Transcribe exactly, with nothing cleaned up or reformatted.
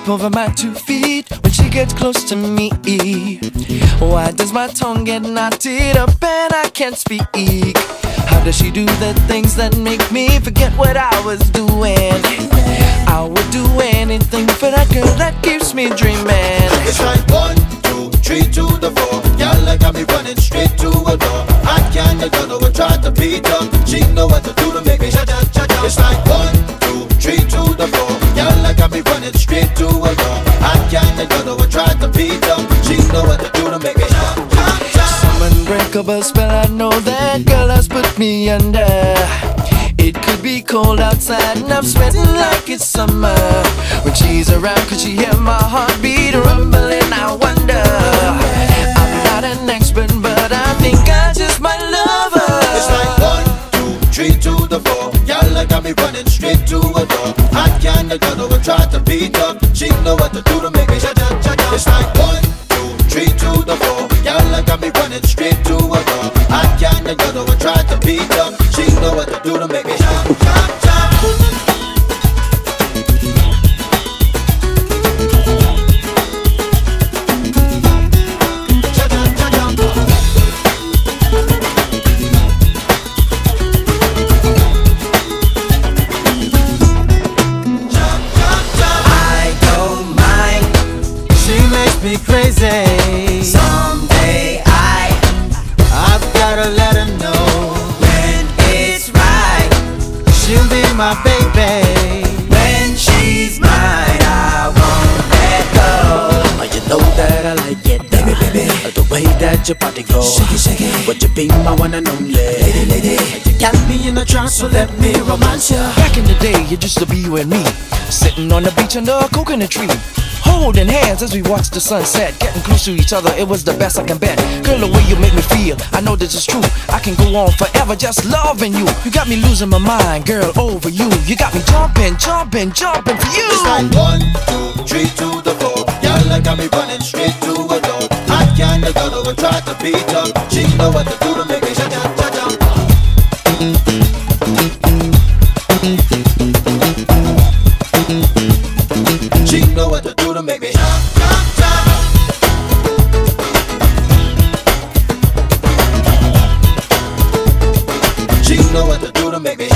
step over my two feet when she gets close to me? Why does my tongue get knotted up and I can't speak? How does she do the things that make me forget what I was doing? I would do anything for that girl that keeps me dreaming. It's like one, two, three to the four. Y'all like got me running straight to a door. I can't let go, no one tried to beat up. She know what to do to make me shut up, shut up. It's like one, two, three to the four. Y'all like got me running straight to a door. I can't let go, no one tried to beat up. She know what to do to make me shut up, shut up. Some unbreakable spell, I know that girl has put me under. It could be cold outside and I'm sweating like it's summer. When she's around, could she hear my heartbeat rumbling? I wonder. I'm not an expert, but I think I just might love her. It's like one, two, three to the four. Y'all like got me running straight to a door. I can't let go, no one tried to beat up. She know what to do to make me shut up, shut up. It's like one, two, three to the four. Y'all like got me running straight to a door. I can't let go, no one tried to beat up. She know what to do to make me shut up, shut up, shut up. Me crazy. Someday I, I've gotta let her know when it's right. she'll be my baby. When she's mine, I won't let go. Oh, you know that I like it, baby, baby. The way that your body go, Shake it, shake it. would you be my one and only Lady, lady. You got me in a trance, so let me romance ya. Back in the day, it used to be you and me, sitting on the beach under a coconut tree, holding hands as we watched the sunset, getting close to each other, it was the best I can bet. Girl, the way you make me feel, I know this is true. I can go on forever just loving you. You got me losing my mind, girl, over you. You got me jumping, jumping, jumping for you. It's like one, two, three to the four. Y'all like got me running straight to a door. I can't let go, no one tried to beat up. She know what to do to make me shut up, shut up. She know what to do to make me jump, jump, jump. She know what to do to make me